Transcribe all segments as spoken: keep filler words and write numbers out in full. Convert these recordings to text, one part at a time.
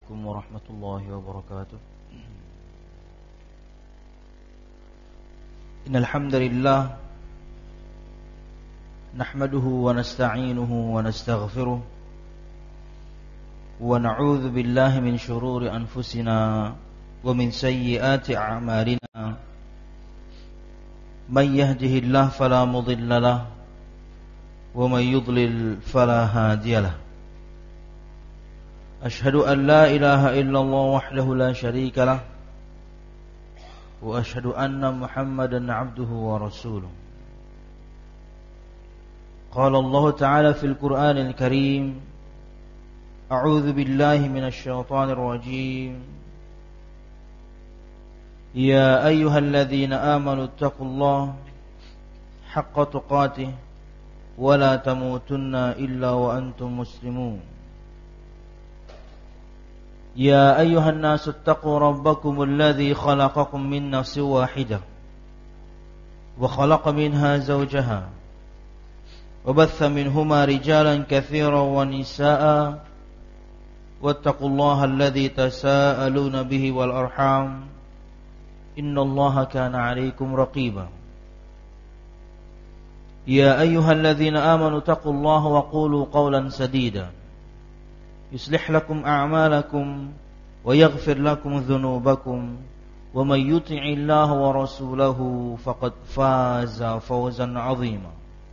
عليكم ورحمة الله وبركاته. إن الحمد لله نحمده ونستعينه ونستغفره ونعوذ بالله من شرور أنفسنا ومن سيئات أعمالنا من يهده الله فلا مضل له ومن يضلل فلا هادي له. أشهد أن لا إله إلا الله وحده لا شريك له وأشهد أن محمدا عبده ورسوله. قال الله تعالى في القرآن الكريم: أعوذ بالله من الشيطان الرجيم. يا أيها الذين آمنوا اتقوا الله حق تقاته ولا تموتن إلا وأنتم مسلمون. يا أيها الناس اتقوا ربكم الذي خلقكم من نفس واحدة وخلق منها زوجها وبث منهما رجالا كثيرا ونساء واتقوا الله الذي تساءلون به والأرحام إن الله كان عليكم رقيبا. يا أيها الذين آمنوا اتقوا الله وقولوا قولا سديدا يصلح لكم أعمالكم ويغفر لكم ذنوبكم ومن يطع الله ورسوله فقد فاز فوزا عظيما.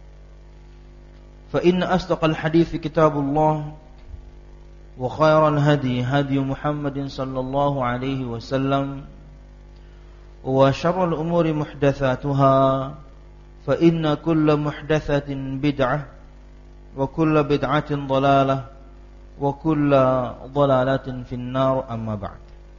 فإن أصدق الحديث كتاب الله وخير الهدي هدي محمد صلى الله عليه وسلم وشر الأمور محدثاتها فإن كل محدثة بدعة وكل بدعة ضلالة wa kulla dhalalatin finnar, amma ba'd.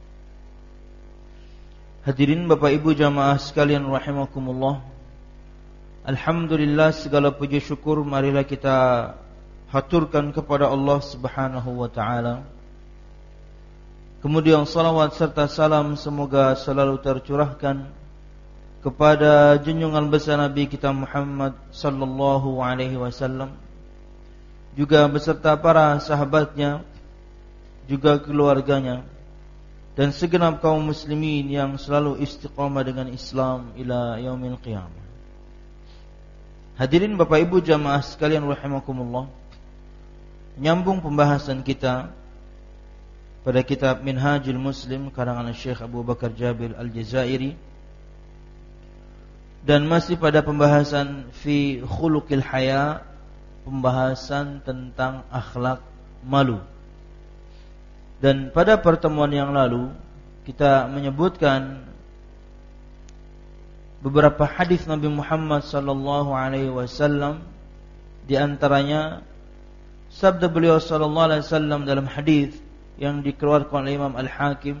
Hadirin Bapak Ibu jamaah sekalian rahimakumullah, alhamdulillah, segala puji syukur marilah kita haturkan kepada Allah Subhanahu wa taala. Kemudian salawat serta salam semoga selalu tercurahkan kepada junjungan besar Nabi kita Muhammad sallallahu alaihi wasallam, juga beserta para sahabatnya, juga keluarganya, dan segenap kaum muslimin yang selalu istiqamah dengan Islam ila yaumil qiyamah. Hadirin Bapak Ibu jamaah sekalian rahimakumullah, nyambung pembahasan kita pada kitab Minhajul Muslim karangan Syekh Abu Bakar Jabil Al-Jazairi, dan masih pada pembahasan fi khuluqil haya, pembahasan tentang akhlak malu. Dan pada pertemuan yang lalu kita menyebutkan beberapa hadis Nabi Muhammad sallallahu alaihi wasallam, di antaranya sabda beliau sallallahu alaihi wasallam dalam hadis yang dikeluarkan oleh Imam Al-Hakim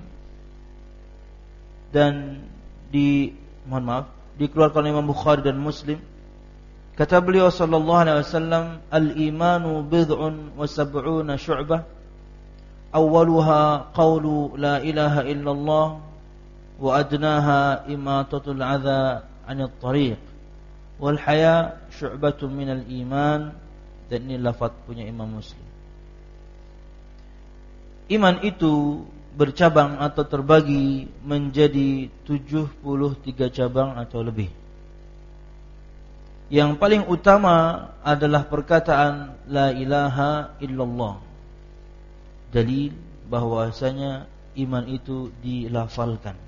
dan di mohon maaf dikeluarkan oleh Imam Bukhari dan Muslim. Kata beliau sallallahu alaihi wasallam, al-imanu bid'un wa sab'una syu'bah, awwaluha qawlu la ilaha illallah wa adnaha imatatul adha 'anil tariq wal haya syu'batun minal iman. Dan ini lafaz punya Imam Muslim. Iman itu bercabang atau terbagi menjadi tujuh puluh tiga cabang atau lebih. Yang paling utama adalah perkataan la ilaha illallah, dalil bahwasanya iman itu dilafalkan.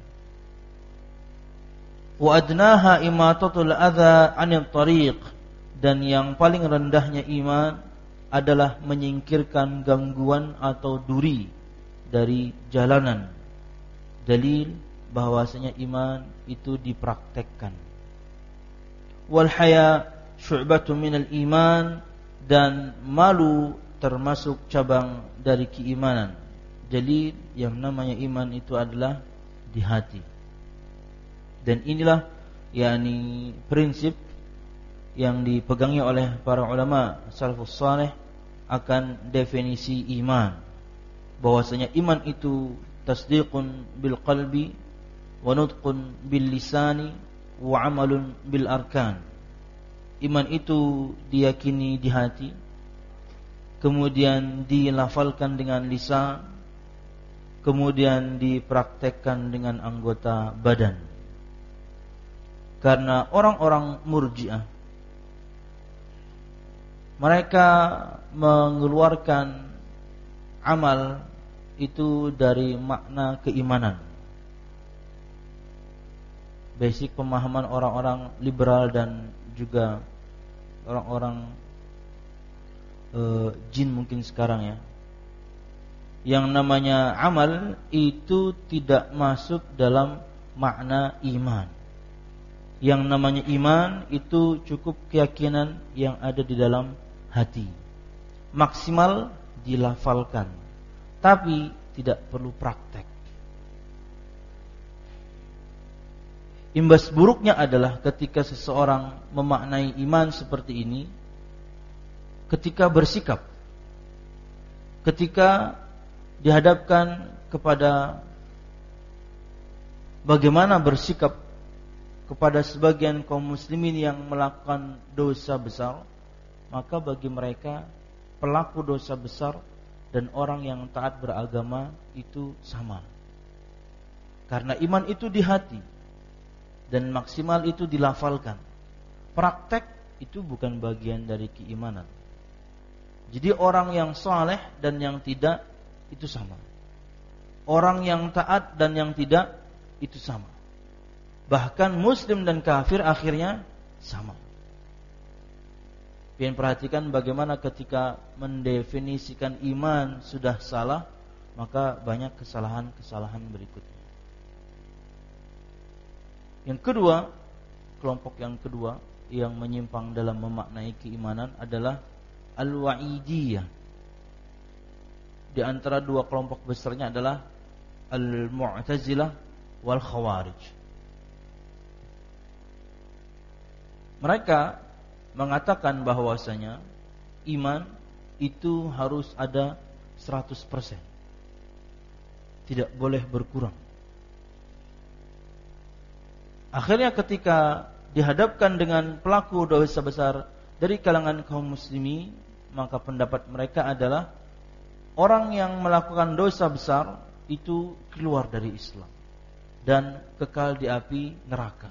Wa adnaha imatatul adza 'anil tariq, dan yang paling rendahnya iman adalah menyingkirkan gangguan atau duri dari jalanan, dalil bahwasanya iman itu dipraktekkan. Wal haya syu'batun minal iman, dan malu termasuk cabang dari keimanan. Jadi yang namanya iman itu adalah di hati. Dan inilah yakni prinsip yang dipegangi oleh para ulama salafus saleh akan definisi iman, bahwasanya iman itu tasdiqun bil qalbi wa nutqun bil lisani wa amalun bil arkan. Iman itu diyakini di hati, kemudian dilafalkan dengan lisan, kemudian dipraktekkan dengan anggota badan. Karena orang-orang Murji'ah, mereka mengeluarkan amal itu dari makna keimanan. Basic pemahaman orang-orang liberal dan juga orang-orang e, jin mungkin sekarang ya. Yang namanya amal itu tidak masuk dalam makna iman. Yang namanya iman itu cukup keyakinan yang ada di dalam hati. Maksimal dilafalkan, tapi tidak perlu praktek. Imbas buruknya adalah ketika seseorang memaknai iman seperti ini, ketika bersikap, ketika dihadapkan kepada bagaimana bersikap kepada sebagian kaum muslimin yang melakukan dosa besar, maka bagi mereka pelaku dosa besar dan orang yang taat beragama itu sama. Karena iman itu di hati dan maksimal itu dilafalkan. Praktek itu bukan bagian dari keimanan. Jadi orang yang saleh dan yang tidak itu sama. Orang yang taat dan yang tidak itu sama. Bahkan muslim dan kafir akhirnya sama. Pian perhatikan bagaimana ketika mendefinisikan iman sudah salah, maka banyak kesalahan-kesalahan berikutnya. Yang kedua, kelompok yang kedua yang menyimpang dalam memaknai keimanan adalah al-wa'idiyah. Di antara dua kelompok besarnya adalah al-mu'tazilah wal khawarij. Mereka mengatakan bahwasanya iman itu harus ada seratus persen. Tidak boleh berkurang. Akhirnya ketika dihadapkan dengan pelaku dosa besar dari kalangan kaum muslimin, maka pendapat mereka adalah orang yang melakukan dosa besar itu keluar dari Islam dan kekal di api neraka.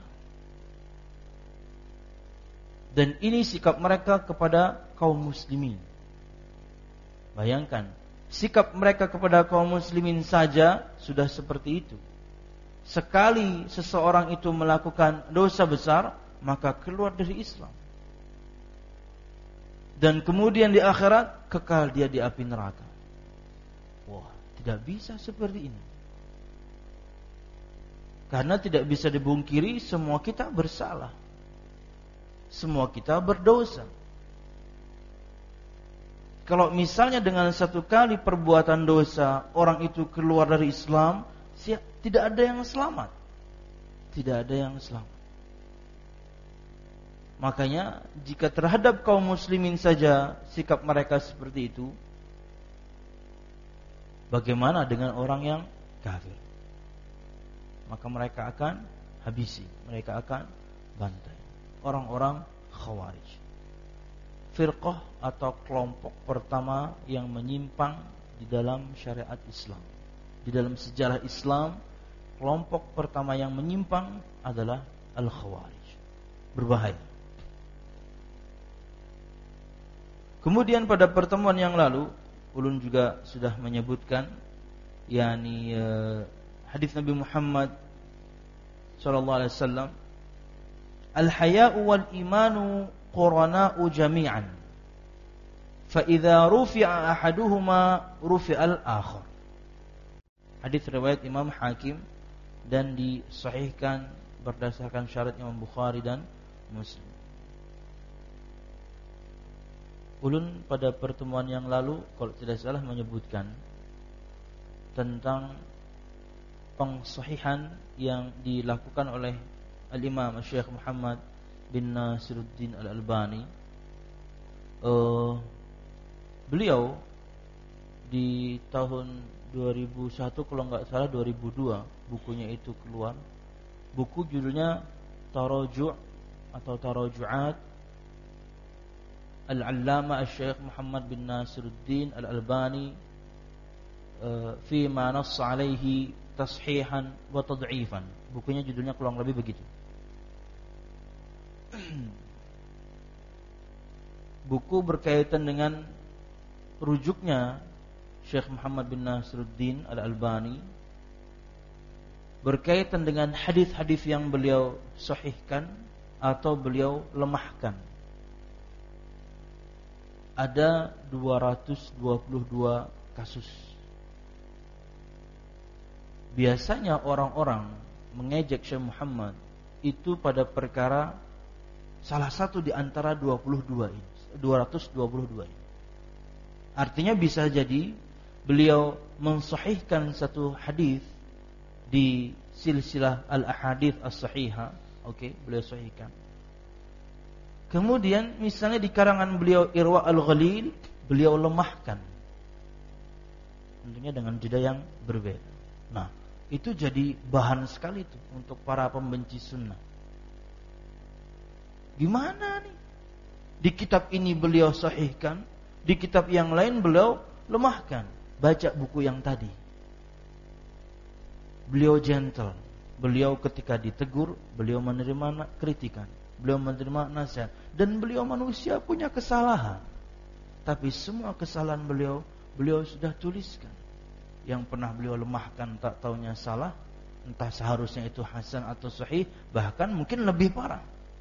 Dan ini sikap mereka kepada kaum muslimin. Bayangkan, sikap mereka kepada kaum muslimin saja sudah seperti itu. Sekali seseorang itu melakukan dosa besar, maka keluar dari Islam. Dan kemudian di akhirat kekal dia di api neraka. Wah, tidak bisa seperti ini. Karena tidak bisa dibungkiri semua kita bersalah. Semua kita berdosa. Kalau misalnya dengan satu kali perbuatan dosa orang itu keluar dari Islam, tidak ada yang selamat. Tidak ada yang selamat. Makanya jika terhadap kaum muslimin saja sikap mereka seperti itu, bagaimana dengan orang yang kafir? Maka mereka akan habisi, mereka akan bantai. Orang-orang Khawarij, firqah atau kelompok pertama yang menyimpang di dalam syariat Islam. Di dalam sejarah Islam, kelompok pertama yang menyimpang adalah Al-Khawarij. Berbahaya. Kemudian pada pertemuan yang lalu, ulun juga sudah menyebutkan yakni eh, hadis Nabi Muhammad sallallahu alaihi wasallam, al-haya'u wal imanu qurana'u jami'an. Fa idza rufi'a ahaduhuma rufi'al akhar. Hadis riwayat Imam Hakim dan disahihkan berdasarkan syarat Imam Bukhari dan Muslim. Ulun pada pertemuan yang lalu kalau tidak salah menyebutkan tentang pengsahihan yang dilakukan oleh Al-Imam Syekh Muhammad bin Nasiruddin Al-Albani. uh, Beliau di tahun dua ribu satu kalau enggak salah dua ribu dua bukunya itu keluar. Buku judulnya Taraju' atau Taraju'at Al-Allama Syekh Muhammad bin Nasiruddin Al-Albani uh, fi ma nass alaihi tashihan wa tad'ifan. Bukunya judulnya kurang lebih begitu. Buku berkaitan dengan rujuknya Syekh Muhammad bin Nasiruddin Al-Albani berkaitan dengan hadis-hadis yang beliau sahihkan atau beliau lemahkan. Ada dua ratus dua puluh dua kasus. Biasanya orang-orang mengejek Syekh Muhammad itu pada perkara salah satu di antara dua puluh dua ini, dua ratus dua puluh dua ini. Artinya bisa jadi beliau mensahihkan satu hadis di silsilah al-ahadits as-sahihah, oke, okay, beliau sahihkan. Kemudian misalnya di karangan beliau Irwa al-Ghalil, beliau lemahkan. Tentunya dengan jeda yang berbeda. Nah, itu jadi bahan sekali tuh untuk para pembenci sunnah. Gimana nih? Di kitab ini beliau sahihkan, di kitab yang lain beliau lemahkan. Baca buku yang tadi. Beliau gentle. Beliau ketika ditegur, beliau menerima kritikan. Beliau menerima nasihat. Dan beliau manusia punya kesalahan. Tapi semua kesalahan beliau, beliau sudah tuliskan. Yang pernah beliau lemahkan tak taunya salah, entah seharusnya itu hasan atau sahih, bahkan mungkin lebih parah.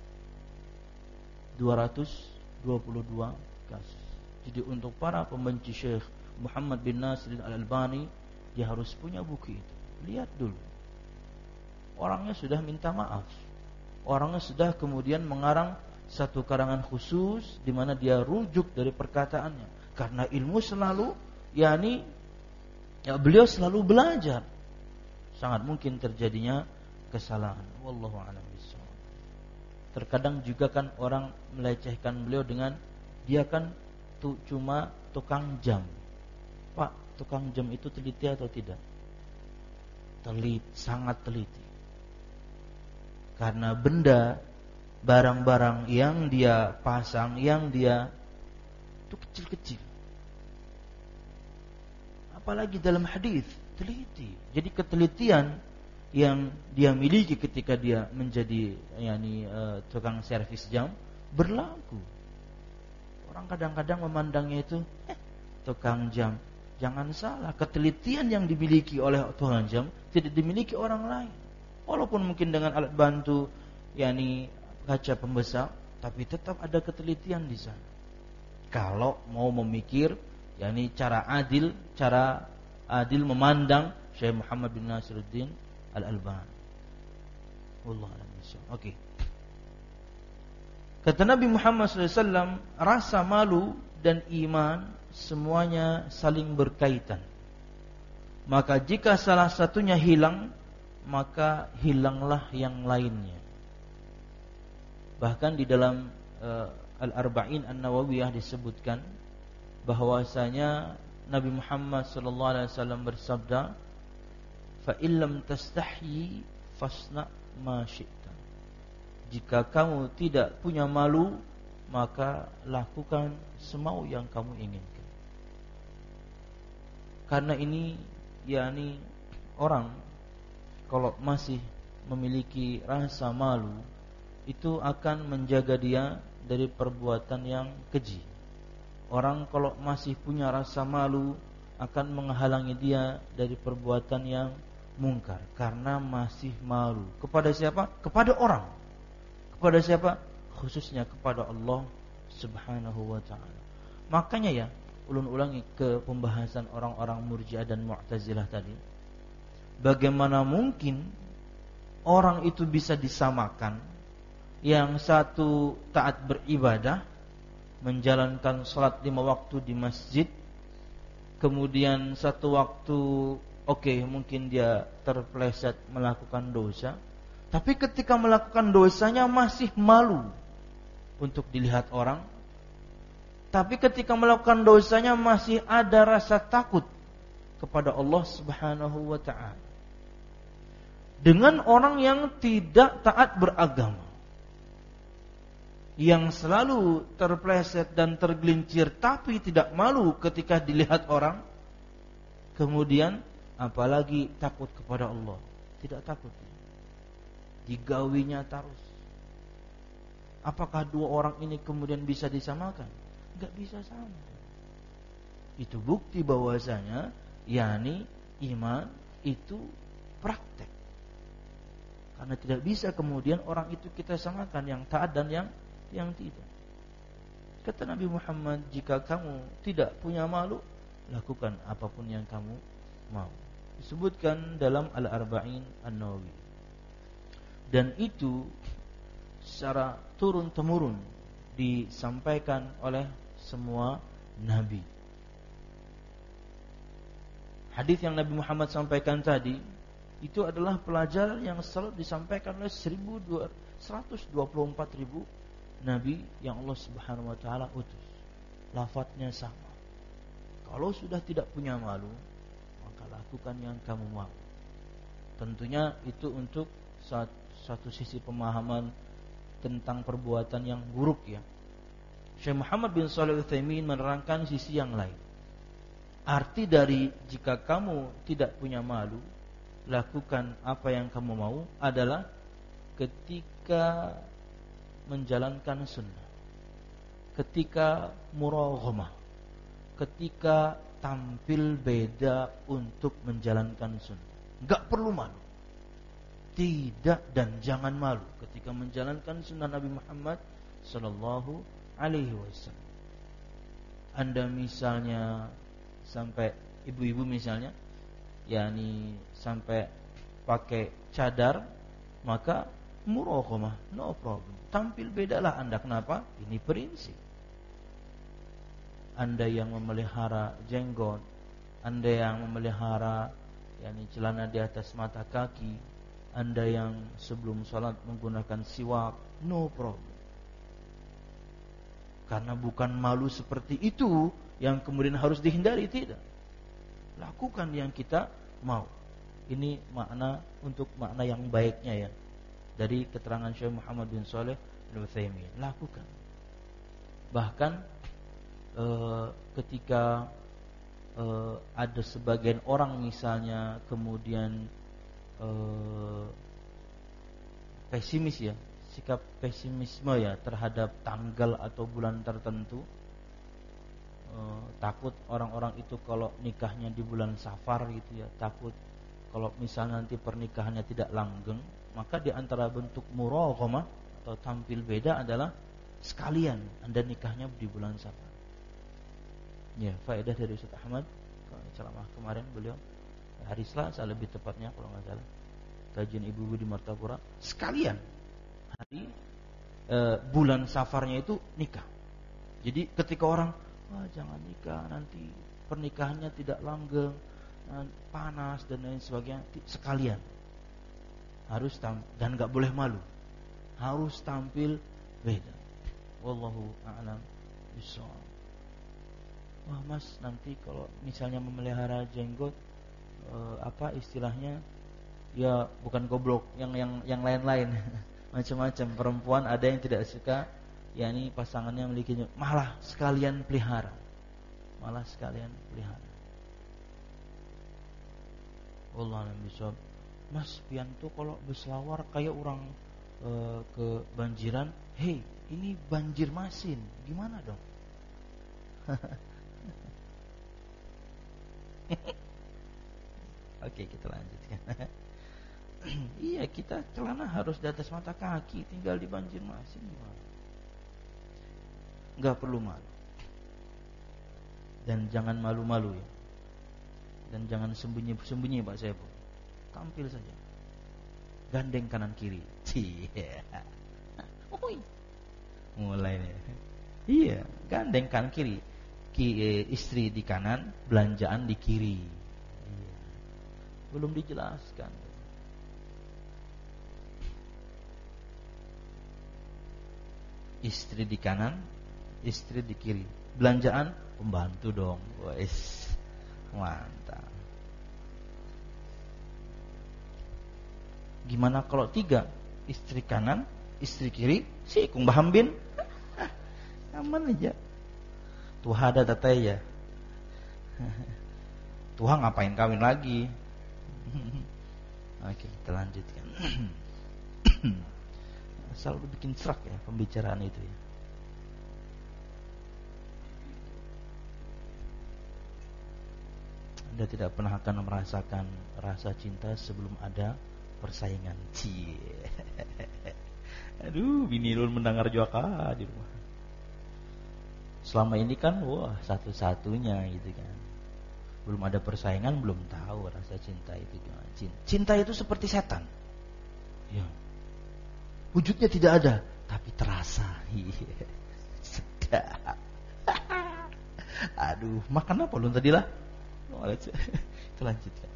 dua ratus dua puluh dua kasus. Jadi untuk para pembenci Syekh Muhammad bin Nasiruddin Al-Albani, dia harus punya buku itu. Lihat dulu. Orangnya sudah minta maaf. Orangnya sudah kemudian mengarang satu karangan khusus di mana dia rujuk dari perkataannya. Karena ilmu selalu, yakni ya beliau selalu belajar. Sangat mungkin terjadinya kesalahan. Wallahu a'lam bishawab. Terkadang juga kan orang melecehkan beliau dengan dia kan tu, cuma tukang jam. Pak, tukang jam itu teliti atau tidak? Teliti, sangat teliti. Karena benda, barang-barang yang dia pasang, yang dia itu kecil-kecil. Apalagi dalam hadis, teliti. Jadi ketelitian yang dia miliki ketika dia menjadi yakni uh, tukang servis jam berlaku. Orang kadang-kadang memandangnya itu eh, tukang jam. Jangan salah, ketelitian yang dimiliki oleh tukang jam tidak dimiliki orang lain. Walaupun mungkin dengan alat bantu yakni kaca pembesar, tapi tetap ada ketelitian di sana. Kalau mau memikir yakni cara adil, cara adil memandang Syekh Muhammad bin Nasiruddin Al-Albani. Wallahu a'lam bishawab. Oke. Kata Nabi Muhammad sallallahu alaihi wasallam, rasa malu dan iman semuanya saling berkaitan. Maka jika salah satunya hilang, maka hilanglah yang lainnya. Bahkan di dalam uh, Al-Arba'in An-Nawawiyah disebutkan bahwasanya Nabi Muhammad sallallahu alaihi wasallam bersabda, "Fa illam tastahyi fasna ma syi'ta." Jika kamu tidak punya malu, maka lakukan semau yang kamu inginkan. Karena ini yakni orang kalau masih memiliki rasa malu, itu akan menjaga dia dari perbuatan yang keji. Orang kalau masih punya rasa malu akan menghalangi dia dari perbuatan yang mungkar karena masih malu. Kepada siapa? Kepada orang. Kepada siapa? Khususnya kepada Allah Subhanahu wa ta'ala. Makanya ya, ulun-ulangi ke pembahasan orang-orang Murji'ah dan Mu'tazilah tadi. Bagaimana mungkin orang itu bisa disamakan? Yang satu taat beribadah, menjalankan salat lima waktu di masjid, kemudian satu waktu oke okay, mungkin dia terpeleset melakukan dosa, tapi ketika melakukan dosanya masih malu untuk dilihat orang. Tapi ketika melakukan dosanya masih ada rasa takut kepada Allah Subhanahu wa ta'ala. Dengan orang yang tidak taat beragama, yang selalu terpleset dan tergelincir tapi tidak malu ketika dilihat orang, kemudian apalagi takut kepada Allah. Tidak takut. Digawinya terus. Apakah dua orang ini kemudian bisa disamakan? Enggak bisa sama. Itu bukti bahwasanya yakni iman itu praktek. Karena tidak bisa kemudian orang itu kita samakan yang taat dan yang yang tidak. Kata Nabi Muhammad, jika kamu tidak punya malu, lakukan apapun yang kamu mau. Disebutkan dalam Al-Arba'in An-Nawawi. Dan itu secara turun-temurun disampaikan oleh semua nabi. Hadis yang Nabi Muhammad sampaikan tadi itu adalah pelajaran yang selalu disampaikan oleh seratus dua puluh empat ribu nabi yang Allah Subhanahu wa taala utus. Lafadznya sama. Kalau sudah tidak punya malu, maka lakukan yang kamu mau. Tentunya itu untuk satu sisi pemahaman tentang perbuatan yang buruk ya. Syekh Muhammad bin Shalih Al-Utsaimin menerangkan sisi yang lain. Arti dari jika kamu tidak punya malu, lakukan apa yang kamu mau adalah ketika menjalankan sunnah, ketika muraghamah, ketika tampil beda untuk menjalankan sunnah. Enggak perlu malu. Tidak dan jangan malu ketika menjalankan sunnah Nabi Muhammad sallallahu alaihi wasallam. Anda misalnya sampai ibu-ibu misalnya yakni sampai pakai cadar, maka muraghamah, no problem. Tampil bedalah Anda. Kenapa? Ini prinsip. Anda yang memelihara jenggot, Anda yang memelihara yakni celana di atas mata kaki, Anda yang sebelum sholat menggunakan siwak, no problem. Karena bukan malu seperti itu yang kemudian harus dihindari, tidak. Lakukan yang kita mau. Ini makna untuk makna yang baiknya ya. Dari keterangan Syekh Muhammad bin Shalih Al-Utsaimin, lakukan. Bahkan e, ketika e, ada sebagian orang misalnya kemudian e, pesimis ya, sikap pesimisme ya terhadap tanggal atau bulan tertentu, e, takut orang-orang itu kalau nikahnya di bulan Safar gitu ya, takut kalau misalnya nanti pernikahannya tidak langgeng. Maka di antara bentuk muraghamah atau tampil beda adalah sekalian Anda nikahnya di bulan Safar. Ya, faedah dari Ustaz Ahmad ceramah kemarin beliau hari Selasa lebih tepatnya kalau nggak salah, kajian ibu-ibu di Martapura, sekalian hari e, bulan Safarnya itu nikah. Jadi ketika orang, wah jangan nikah nanti pernikahannya tidak langgeng, panas dan lain sebagainya, sekalian harus tampil dan nggak boleh malu, harus tampil beda. Wallahu a'lam bishawab. Wah mas, nanti kalau misalnya memelihara jenggot eh, apa istilahnya ya, bukan goblok, yang yang yang lain-lain macam-macam. Perempuan ada yang tidak suka yakni pasangannya memiliki jenggot, malah sekalian pelihara, malah sekalian pelihara. Wallahu a'lam bishawab. Mas Pianto kalau berselawar kayak orang e, kebanjiran, hei ini banjir masin, gimana dong? Oke, kita lanjutkan. Iya, kita celana harus di atas mata kaki, tinggal di banjir masin gimana? Enggak perlu malu. Dan jangan malu-malu ya. Dan jangan sembunyi-sembunyi Pak Saiful. Tampil saja, gandeng kanan kiri, cie, mulai nih, iya, gandeng kanan kiri, Ki, eh, istri di kanan, belanjaan di kiri, iya. Belum dijelaskan. Istri di kanan, istri di kiri, belanjaan pembantu dong, wes, mantap. Gimana kalau tiga, istri kanan, istri kiri, si kung bahambin, aman aja. Tuh ada tataya. Tuhan ngapain kawin lagi? Oke, kita lanjutkan. Selalu bikin serak ya pembicaraan itu ya. Anda tidak pernah akan merasakan rasa cinta sebelum ada persaingan. Cie. Aduh, bini lu mendengar juga di rumah. Selama ini kan wah satu-satunya gitu kan. Belum ada persaingan, belum tahu rasa cinta itu gimana. Cinta itu seperti setan. Ya. Wujudnya tidak ada, tapi terasa. Sedap. Aduh, makan apa lu tadi lah? Kita lanjutkan.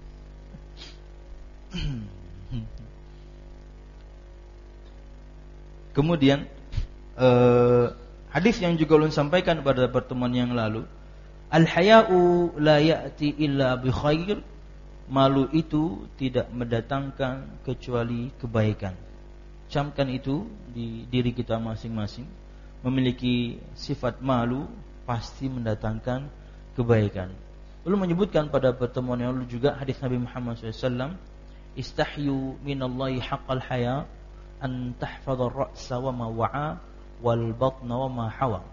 Kemudian eh, hadis yang juga ulun sampaikan pada pertemuan yang lalu, al-haya'u la ya'ti illa bi khair. Malu itu tidak mendatangkan kecuali kebaikan. Camkan itu di diri kita masing-masing. Memiliki sifat malu pasti mendatangkan kebaikan. Lalu menyebutkan pada pertemuan yang lalu juga hadis Nabi Muhammad shallallahu alaihi wasallam, istahyu minallahi haqqal haya an tahfadha ar-ra'sa wa ma wa'a wal batna wa ma hawa.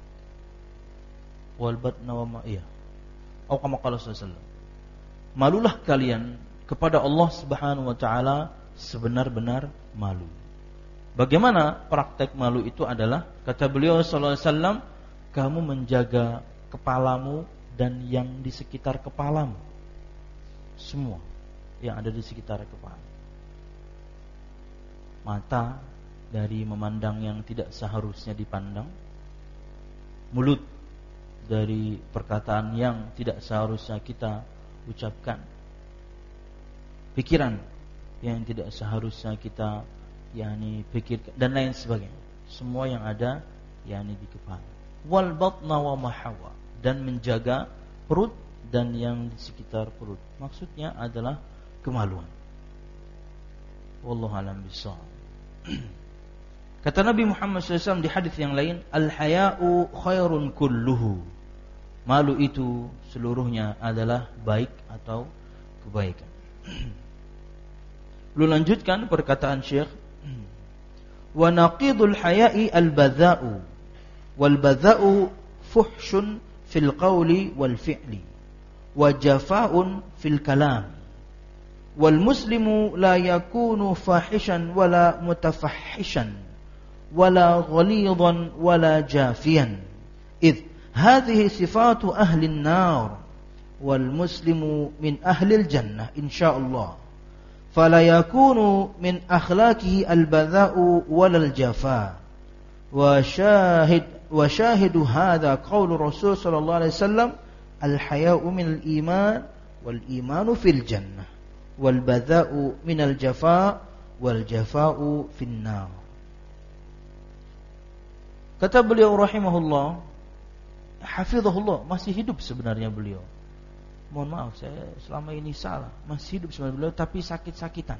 Wal batna wa ma iya. Atau kama qala sallallahu alaihi wasallam. Malulah kalian kepada Allah Subhanahu wa taala sebenar-benar malu. Bagaimana praktek malu itu adalah, kata beliau sallallahu alaihi wasallam, kamu menjaga kepalamu dan yang di sekitar kepalamu. Semua yang ada di sekitar kepala. Mata dari memandang yang tidak seharusnya dipandang. Mulut dari perkataan yang tidak seharusnya kita ucapkan. Pikiran yang tidak seharusnya kita yakni pikirkan dan lain sebagainya. Semua yang ada yakni di kepala. Wal batna wa ma hawa, dan menjaga perut dan yang di sekitar perut. Maksudnya adalah kemaluan. Wallahu a'lam bishawab. Kata Nabi Muhammad shallallahu alaihi wasallam di hadis yang lain, al-haya'u khairun kulluhu. Malu itu seluruhnya adalah baik atau kebaikan. Lalu lanjutkan perkataan Syekh, wa naqidul haya'i al-badha'u wal badha'u fuhshun fil qawli wal fi'li wa jafa'un fil kalam wal muslimu la yakunu fahishan wala mutafahishan wala ghalidan wala jafiyan idh hadhihi sifatu ahli an-nar wal muslimu min ahli al-jannah insyaallah fala yakunu min akhlaqihi al-badha'u wal al-jafa wa syahid wa syahidu hadha qaulu Rasul sallallahu alaihi wasallam al-haya'u min al-iman wal imanu fil jannah wal badha'u min al-jafa wal jafa'u fin nar. Kata beliau rahimahullah, hafizahullah, masih hidup sebenarnya beliau. Mohon maaf saya selama ini salah, masih hidup sebenarnya beliau tapi sakit-sakitan.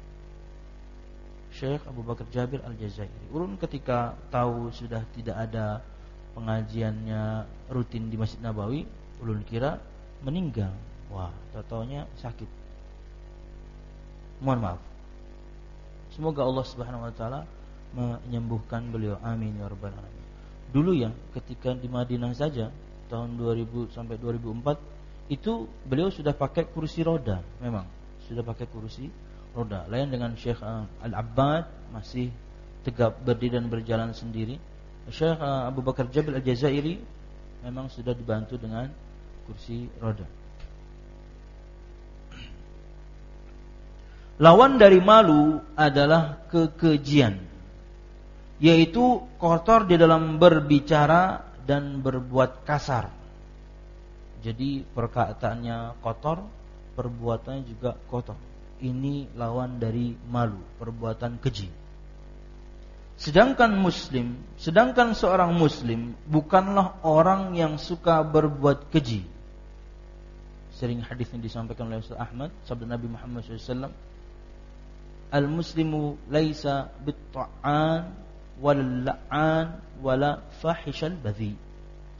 Syekh Abu Bakar Jabir Al-Jazairi. Ulun ketika tahu sudah tidak ada pengajiannya rutin di Masjid Nabawi, ulun kira meninggal. Wah, tahu-taunya sakit. Mohon maaf. Semoga Allah Subhanahu wa taala menyembuhkan beliau. Amin ya rabbal alamin. Dulu ya, ketika di Madinah saja tahun dua ribu sampai dua ribu empat itu beliau sudah pakai kursi roda, memang sudah pakai kursi roda. Lain dengan Syekh Al-Abbad masih tegap berdiri dan berjalan sendiri. Syekh Abu Bakar Jabir Al-Jazairi memang sudah dibantu dengan kursi roda. Lawan dari malu adalah kekejian, yaitu kotor di dalam berbicara dan berbuat kasar. Jadi perkataannya kotor, perbuatannya juga kotor. Ini lawan dari malu, perbuatan keji. Sedangkan muslim, sedangkan seorang muslim bukanlah orang yang suka berbuat keji. Sering hadis yang disampaikan oleh Ustaz Ahmad, sabda Nabi Muhammad shallallahu alaihi wasallam, al-muslimu laisa bit-ta'an wal la'an wala fahishal badhi.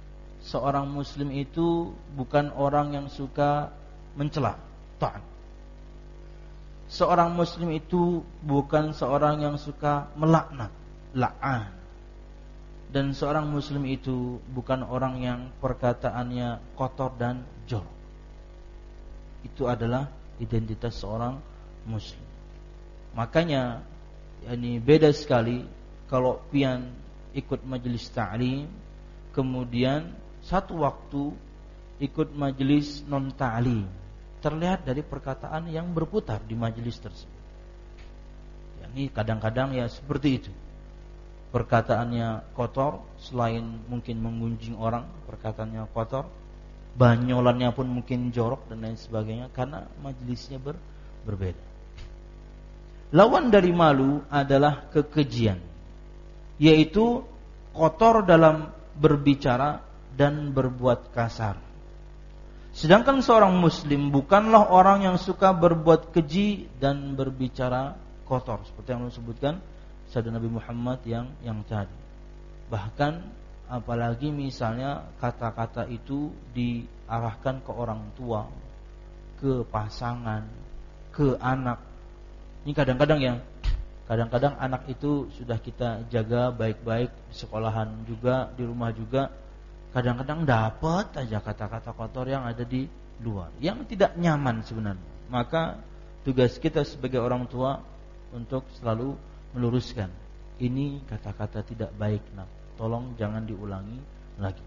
seorang muslim itu bukan orang yang suka mencela, ta'an. Seorang muslim itu bukan seorang yang suka melaknat, la'an. Dan seorang muslim itu bukan orang yang perkataannya kotor dan jorok. Itu adalah identitas seorang muslim. Makanya ini beda sekali kalau pian ikut majelis ta'lim, kemudian satu waktu ikut majelis non ta'lim. Terlihat dari perkataan yang berputar di majelis tersebut. Ya, ini kadang-kadang ya seperti itu. Perkataannya kotor, selain mungkin menggunjing orang, perkataannya kotor, banyolannya pun mungkin jorok dan lain sebagainya, karena majelisnya ber, berbeda. Lawan dari malu adalah kekejian, yaitu kotor dalam berbicara dan berbuat kasar. Sedangkan seorang muslim bukanlah orang yang suka berbuat keji dan berbicara kotor, seperti yang disebutkan sabda Nabi Muhammad yang yang tadi. Bahkan apalagi misalnya kata-kata itu diarahkan ke orang tua, ke pasangan, ke anak. Ini kadang-kadang ya, kadang-kadang anak itu sudah kita jaga baik-baik di sekolahan juga, di rumah juga. Kadang-kadang dapat aja kata-kata kotor yang ada di luar, yang tidak nyaman sebenarnya. Maka tugas kita sebagai orang tua untuk selalu meluruskan, ini kata-kata tidak baik, nak, tolong jangan diulangi lagi.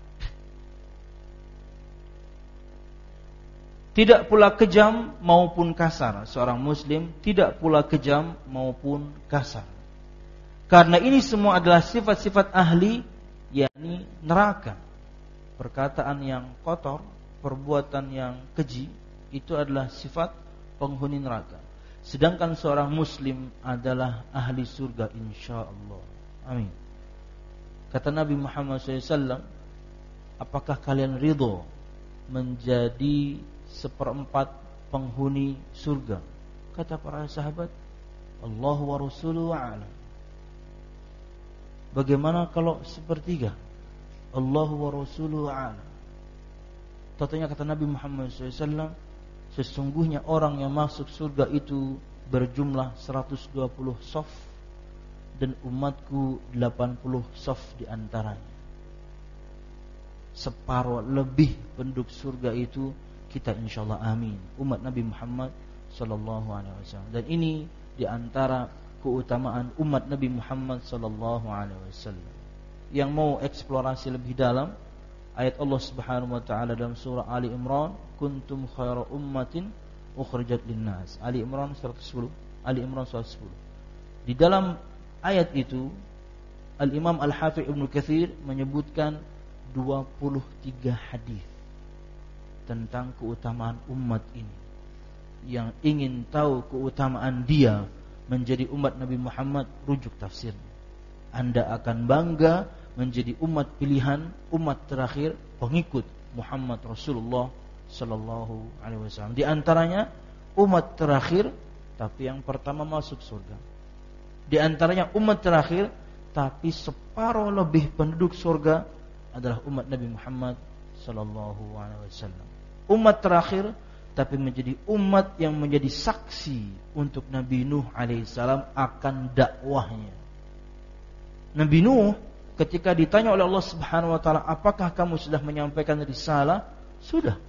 Tidak pula kejam maupun kasar. Seorang muslim tidak pula kejam maupun kasar, karena ini semua adalah sifat-sifat ahli, yakni neraka. Perkataan yang kotor, perbuatan yang keji, itu adalah sifat penghuni neraka. Sedangkan seorang muslim adalah ahli surga insyaallah. Amin. Kata Nabi Muhammad shallallahu alaihi wasallam, apakah kalian ridho menjadi seperempat penghuni surga? Kata para sahabat, Allah wa rasuluhu a'lam. Bagaimana kalau sepertiga? Allah wa rasuluhu a'lam. Tentunya kata Nabi Muhammad shallallahu alaihi wasallam, sesungguhnya orang yang masuk surga itu berjumlah seratus dua puluh shaf, dan umatku delapan puluh shaf di antaranya. Separuh lebih penduduk surga itu kita insyaallah amin, umat Nabi Muhammad sallallahu alaihi wasallam. Dan ini di antara keutamaan umat Nabi Muhammad sallallahu alaihi wasallam. Yang mau eksplorasi lebih dalam ayat Allah Subhanahu wa taala dalam surah Ali Imran, kuntum khairu ummatin ukhrijat linnas. Ali Imran seratus sepuluh. Ali Imran seratus sepuluh. Di dalam ayat itu Al-Imam Al-Hafidz Ibnu Katsir menyebutkan dua puluh tiga hadis tentang keutamaan umat ini. Yang ingin tahu keutamaan dia menjadi umat Nabi Muhammad, rujuk tafsir. Anda akan bangga menjadi umat pilihan, umat terakhir, pengikut Muhammad Rasulullah sallallahu alaihi wasallam. Di antaranya umat terakhir tapi yang pertama masuk surga. Di antaranya umat terakhir tapi separuh lebih penduduk surga adalah umat Nabi Muhammad sallallahu alaihi wasallam. Umat terakhir tapi menjadi umat yang menjadi saksi untuk Nabi Nuh alaihissalam akan dakwahnya. Nabi Nuh ketika ditanya oleh Allah Subhanahu wa taala, apakah kamu sudah menyampaikan risalah? Sudah.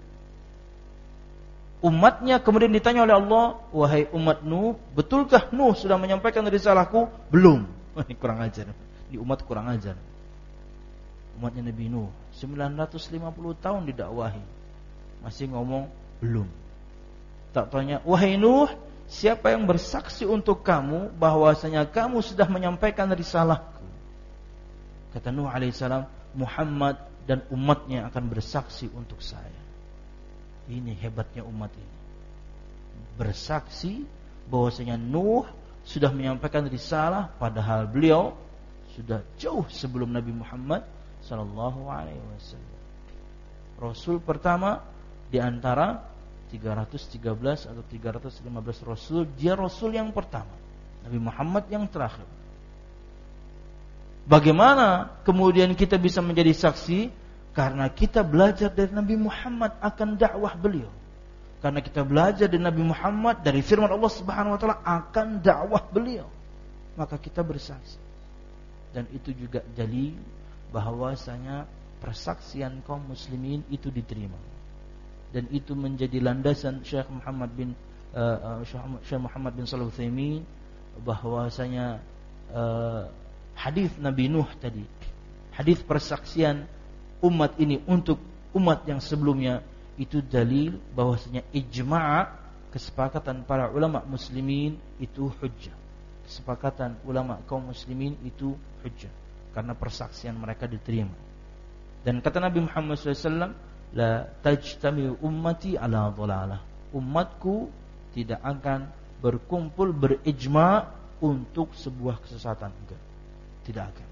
Umatnya kemudian ditanya oleh Allah, wahai umat Nuh, betulkah Nuh sudah menyampaikan risalahku? Belum. Ini kurang ajar. Di umat kurang ajar. Umatnya Nabi Nuh sembilan ratus lima puluh tahun didakwahi, masih ngomong belum. Tak tanya, wahai Nuh, siapa yang bersaksi untuk kamu bahwasanya kamu sudah menyampaikan risalahku? Kata Nuh alaihissalam, Muhammad dan umatnya akan bersaksi untuk saya. Ini hebatnya umat ini, bersaksi bahwasanya Nuh sudah menyampaikan risalah, padahal beliau sudah jauh sebelum Nabi Muhammad sallallahu alaihi wasallam. Rasul pertama di antara tiga ratus tiga belas atau tiga ratus lima belas rasul, dia rasul yang pertama. Nabi Muhammad yang terakhir. Bagaimana kemudian kita bisa menjadi saksi Karena kita belajar dari Nabi Muhammad akan dakwah beliau. Karena kita belajar dari Nabi Muhammad dari firman Allah Subhanahu wa taala akan dakwah beliau. Maka kita bersaksi. Dan itu juga dalil bahwasanya persaksian kaum muslimin itu diterima. Dan itu menjadi landasan Syekh Muhammad bin uh, Syekh Muhammad bin Shalih Al-Utsaimin bahwasanya uh, hadis Nabi Nuh tadi, hadis persaksian umat ini untuk umat yang sebelumnya, itu dalil bahwasanya ijma', kesepakatan para ulama muslimin itu hujjah. Kesepakatan ulama kaum muslimin itu hujjah karena persaksian mereka diterima. Dan kata Nabi Muhammad shallallahu alaihi wasallam, la tajtami ummati ala dhalalah. Umatku tidak akan berkumpul berijma' untuk sebuah kesesatan. Enggak. Tidak akan.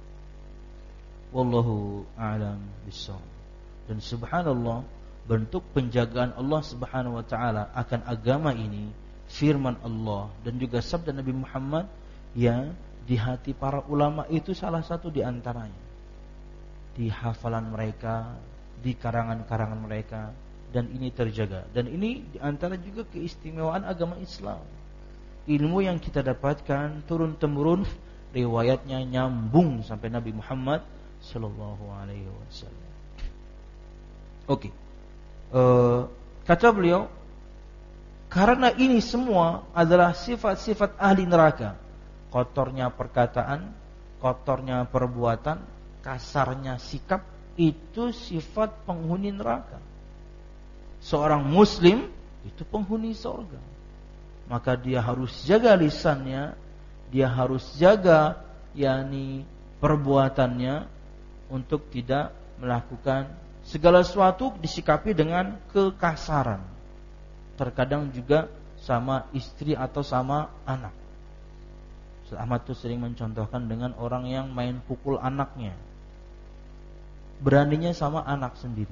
Wallahu a'lam bissawab. Dan subhanallah, bentuk penjagaan Allah Subhanahu wa taala akan agama ini, firman Allah dan juga sabda Nabi Muhammad yang di hati para ulama itu salah satu di antaranya. Di hafalan mereka, di karangan-karangan mereka, dan ini terjaga. Dan ini di antara juga keistimewaan agama Islam. Ilmu yang kita dapatkan turun temurun, riwayatnya nyambung sampai Nabi Muhammad sallallahu alaihi wasallam. Oke. Okay. Uh, kata beliau, karena ini semua adalah sifat-sifat ahli neraka. Kotornya perkataan, kotornya perbuatan, kasarnya sikap, itu sifat penghuni neraka. Seorang muslim itu penghuni surga. Maka dia harus jaga lisannya, dia harus jaga yakni perbuatannya untuk tidak melakukan segala sesuatu disikapi dengan kekasaran. Terkadang juga sama istri atau sama anak. Ustaz Ahmad tuh sering mencontohkan dengan orang yang main pukul anaknya. Beraninya sama anak sendiri.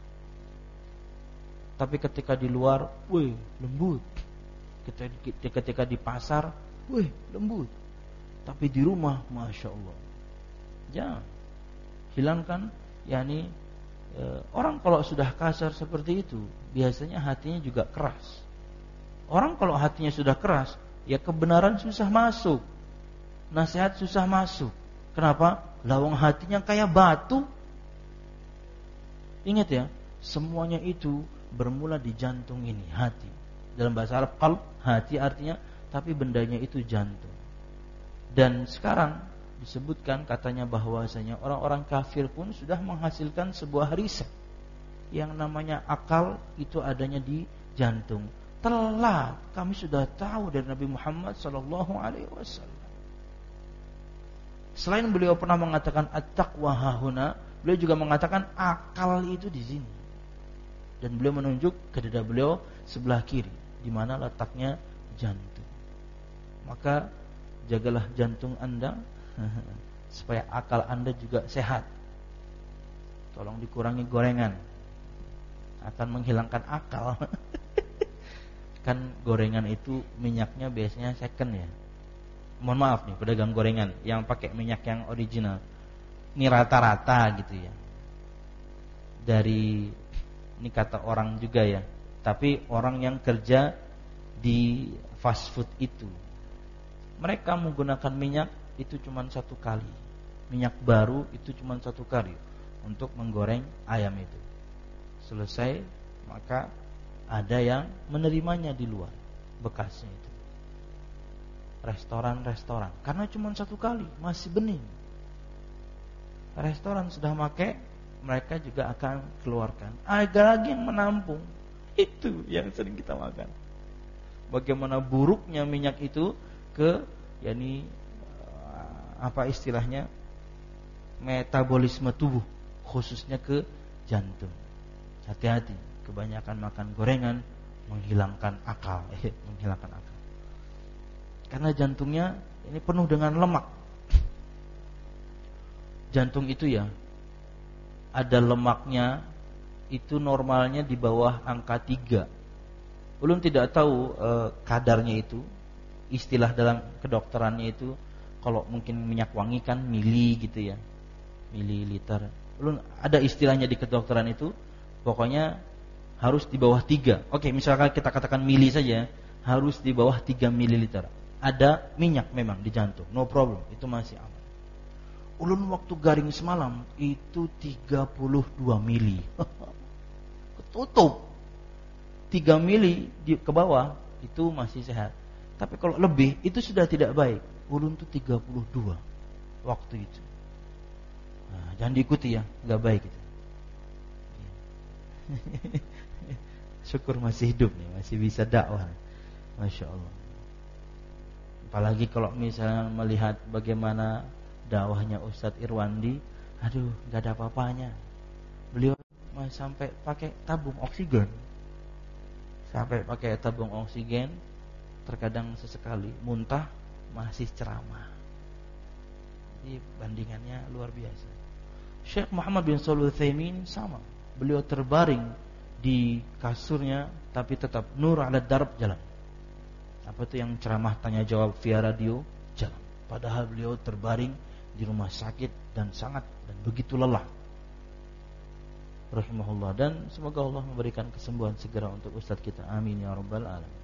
Tapi ketika di luar, wih, lembut. Ketika, ketika di pasar, wih, lembut. Tapi di rumah, masya Allah. Jangan hilangkan, yakni e, orang kalau sudah kasar seperti itu, biasanya hatinya juga keras. Orang kalau hatinya sudah keras, ya kebenaran susah masuk, nasihat susah masuk. Kenapa? Lawang hatinya kayak batu. Ingat ya, semuanya itu bermula di jantung ini, hati. Dalam bahasa Arab, qalb, hati artinya, tapi bendanya itu jantung. Dan sekarang disebutkan katanya bahwasanya orang-orang kafir pun sudah menghasilkan sebuah riset yang namanya akal itu adanya di jantung. Telah kami sudah tahu dari Nabi Muhammad sallallahu alaihi wasallam. Selain beliau pernah mengatakan at-taqwa hahuna, beliau juga mengatakan akal itu di sini. Dan beliau menunjuk ke dada beliau sebelah kiri, di mana letaknya jantung. Maka jagalah jantung Anda supaya akal Anda juga sehat. Tolong dikurangi gorengan, akan menghilangkan akal. Kan gorengan itu minyaknya biasanya second ya. Mohon maaf nih pedagang gorengan yang pakai minyak yang original. Ini rata-rata gitu ya. Dari, ini kata orang juga ya, tapi orang yang kerja di fast food itu, mereka menggunakan minyak itu cuma satu kali. Minyak baru itu cuma satu kali untuk menggoreng ayam itu. Selesai, maka ada yang menerimanya di luar bekasnya itu. Restoran-restoran, karena cuma satu kali, masih bening. Restoran sudah pakai, mereka juga akan keluarkan. Ada lagi yang menampung. Itu yang sering kita makan. Bagaimana buruknya minyak itu ke, yakni apa istilahnya, metabolisme tubuh, khususnya ke jantung. Hati-hati, kebanyakan makan gorengan menghilangkan akal, eh, menghilangkan akal. Karena jantungnya ini penuh dengan lemak. Jantung itu ya, ada lemaknya itu normalnya di bawah angka tiga. Ulun tidak tahu e, kadarnya itu. Istilah dalam kedokterannya itu, kalau mungkin minyak wangi kan mili gitu ya, mililiter. Ulun ada istilahnya di kedokteran itu, pokoknya harus di bawah tiga. Oke, misalkan kita katakan mili saja, harus di bawah tiga mililiter. Ada minyak memang di jantung, no problem, itu masih aman. Ulun waktu garing semalam itu tiga puluh dua mili. Ketutup. tiga mili di ke bawah itu masih sehat. Tapi kalau lebih itu sudah tidak baik. Ulun tuh tiga puluh dua waktu itu. Nah, jangan diikuti ya, enggak baik itu. Syukur masih hidup nih, masih bisa dakwah. Masya Allah. Apalagi kalau misalnya melihat bagaimana dakwahnya Ustadz Irwandi, aduh, nggak ada apa-apanya. Beliau sampai pakai tabung oksigen, sampai pakai tabung oksigen, terkadang sesekali muntah masih ceramah. Jadi bandingannya luar biasa. Syekh Muhammad bin Shalih Al-Utsaimin sama, beliau terbaring di kasurnya, tapi tetap nur ala darb jalan. Apa itu yang ceramah tanya jawab via radio jalan. Padahal beliau terbaring di rumah sakit dan sangat dan begitu lelah. Rahimahullah, dan semoga Allah memberikan kesembuhan segera untuk Ustadz kita. Amin ya rabbal alamin.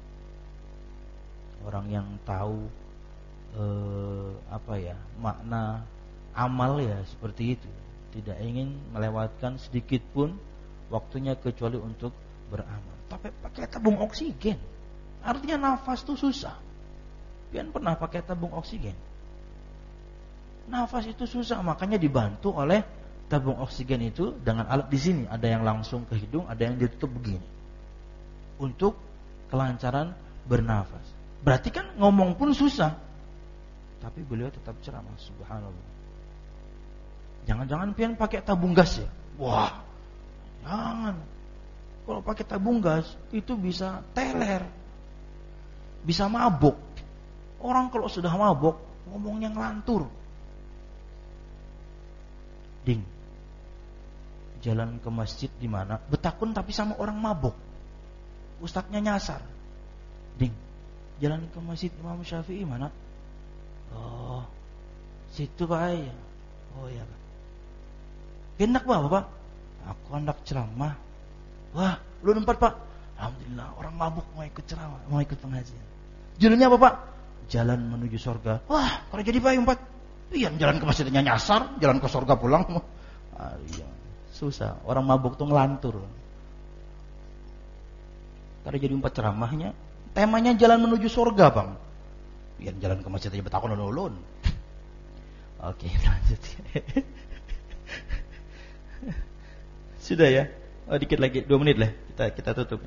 Orang yang tahu eh, apa ya makna amal ya seperti itu, tidak ingin melewatkan sedikit pun waktunya kecuali untuk beramal. Tapi pakai tabung oksigen, artinya nafas itu susah. Pian pernah pakai tabung oksigen? Nafas itu susah, makanya dibantu oleh tabung oksigen itu dengan alat di sini. Ada yang langsung ke hidung, ada yang ditutup begini untuk kelancaran bernafas. Berarti kan ngomong pun susah, tapi beliau tetap ceramah. Subhanallah. Jangan-jangan pian pakai tabung gas ya? Wah, jangan. Kalau pakai tabung gas itu bisa teler, bisa mabuk. Orang kalau sudah mabuk ngomongnya ngelantur. Ding, jalan ke masjid di mana? Betakun tapi sama orang mabuk. Ustadznya nyasar. Ding, jalan ke masjid Imam Syafi'i mana? Oh, situ Pak ya. Oh iya Pak. Hendak Pak, Bapak? Aku hendak ceramah. Wah, lu tempat Pak. Alhamdulillah, orang mabuk mau ikut ceramah, mau ikut pengajian. Jalannya apa Pak? Jalan menuju surga. Wah, kalau jadi Pak empat. Iya, jalan ke masjidnya nyasar, jalan ke surga pulang. Ah, iya. Susah, orang mabuk tuh ngelantur. Kalau jadi empat ceramahnya, temanya jalan menuju surga Bang. Iya, jalan ke masjid aja betakon ulun. Oke, lanjut. Sudah ya, oh, dikit lagi, dua menit lah kita kita tutup.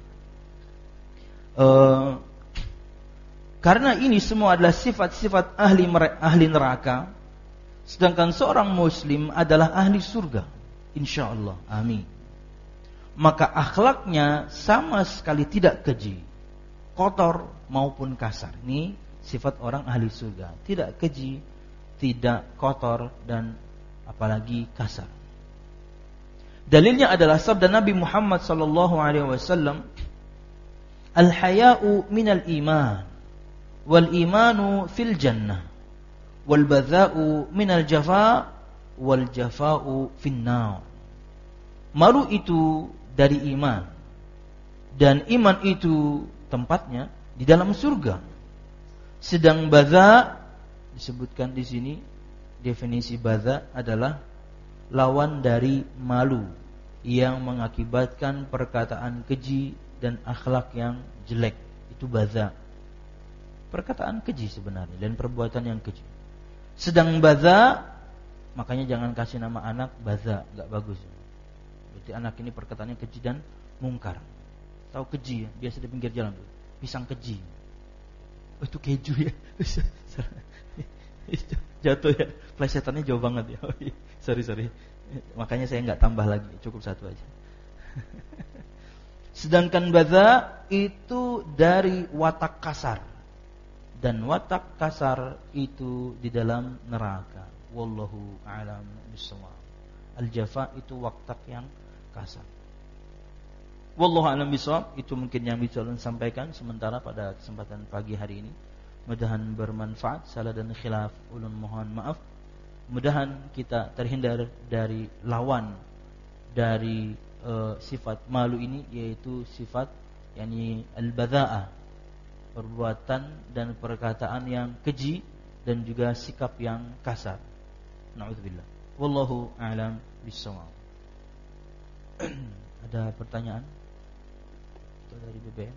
Uh, karena ini semua adalah sifat-sifat ahli ahli neraka, sedangkan seorang Muslim adalah ahli surga, insya Allah, amin. Maka akhlaknya sama sekali tidak keji, kotor maupun kasar. Ini sifat orang ahli surga, tidak keji, tidak kotor dan apalagi kasar. Dalilnya adalah sabda Nabi Muhammad sallallahu alaihi wasallam, "Al-haya'u minal iman, wal imanu fil jannah, wal badha'u minal jafa, wal jafa'u finnar." Malu itu dari iman, dan iman itu tempatnya di dalam surga. Sedang badha disebutkan di sini, definisi badha adalah lawan dari malu yang mengakibatkan perkataan keji dan akhlak yang jelek. Itu badha, perkataan keji sebenarnya dan perbuatan yang keji. Sedang badha, makanya jangan kasih nama anak badha, gak bagus. Berarti anak ini perkataannya keji dan mungkar. Tahu keji ya? Biasa di pinggir jalan tuh, pisang keji. Oh, itu keju ya. Jatuh ya, plesetannya jauh banget ya. Oh, iya. Sorry sorry. Makanya saya nggak tambah lagi, cukup satu aja. Sedangkan badha itu dari watak kasar, dan watak kasar itu di dalam neraka. Wallahu a'lam bishawab. Al-jafa itu watak yang kasar. Wallahu a'lam bishawab. Itu mungkin yang bisa saya sampaikan sementara pada kesempatan pagi hari ini. Mudah-mudahan bermanfaat. Salah dan khilaf ulun mohon maaf. mudahan kita terhindar dari lawan dari uh, sifat malu ini, yaitu sifat yakni al-badza'ah, perbuatan dan perkataan yang keji dan juga sikap yang kasar. Na'udzubillah. Wallahu a'lam bissawab. Ada pertanyaan? Itu dari B B M.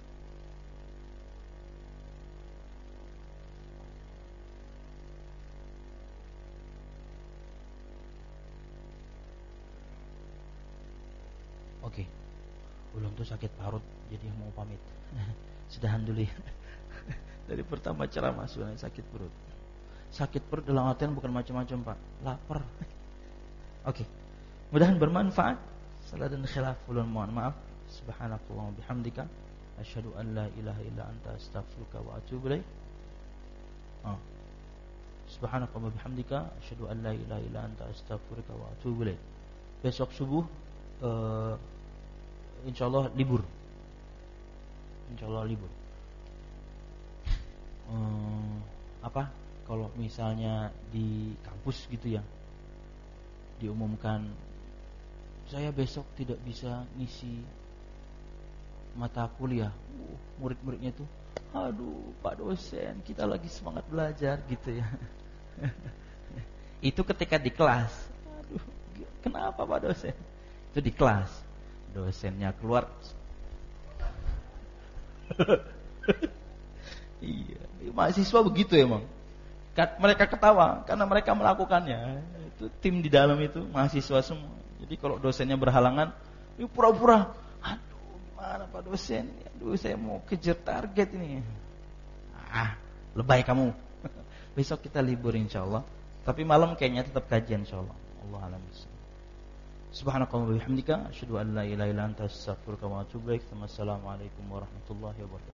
Oke. Belum tuh sakit parut, jadi mau pamit. Sedahan dulu ya. Dari pertama ceramah sudah sakit perut. Sakit perut dalam artian bukan macam-macam, Pak. Lapar. Oke. Mudahan bermanfaat. Salah dan khilaf ulun mohon maaf. Subhanakallahumma bihamdika asyhadu an la ilaha illa anta astaghfiruka wa atubu ilaik. Oh. Subhanakallahumma bihamdika asyhadu an la ilaha illa anta astaghfiruka wa atubu ilaik. Besok subuh uh, insyaallah libur. Insyaallah libur. Uh, apa? Kalau misalnya di kampus gitu ya, diumumkan saya besok tidak bisa ngisi mata kuliah. Uh, murid-muridnya tuh, aduh Pak dosen, kita lagi semangat belajar gitu ya. Itu ketika di kelas. Aduh, kenapa Pak dosen? Itu di kelas. Dosennya keluar. Iya, mahasiswa begitu emang. Mereka ketawa karena mereka melakukannya. Itu tim di dalam itu mahasiswa semua. Jadi kalau dosennya berhalangan, ini pura-pura, aduh gimana Pak dosen, aduh saya mau kejar target ini. Ah, lebay kamu. Besok kita libur insyaallah. Tapi malam kayaknya tetap kajian insyaallah. Allah alam. Subhanakallahumma wa bihamdika asyhadu an la ilaha illa anta astaghfiruka wa atubu ilaik. Wassalamualaikum warahmatullahi wabarakatuh.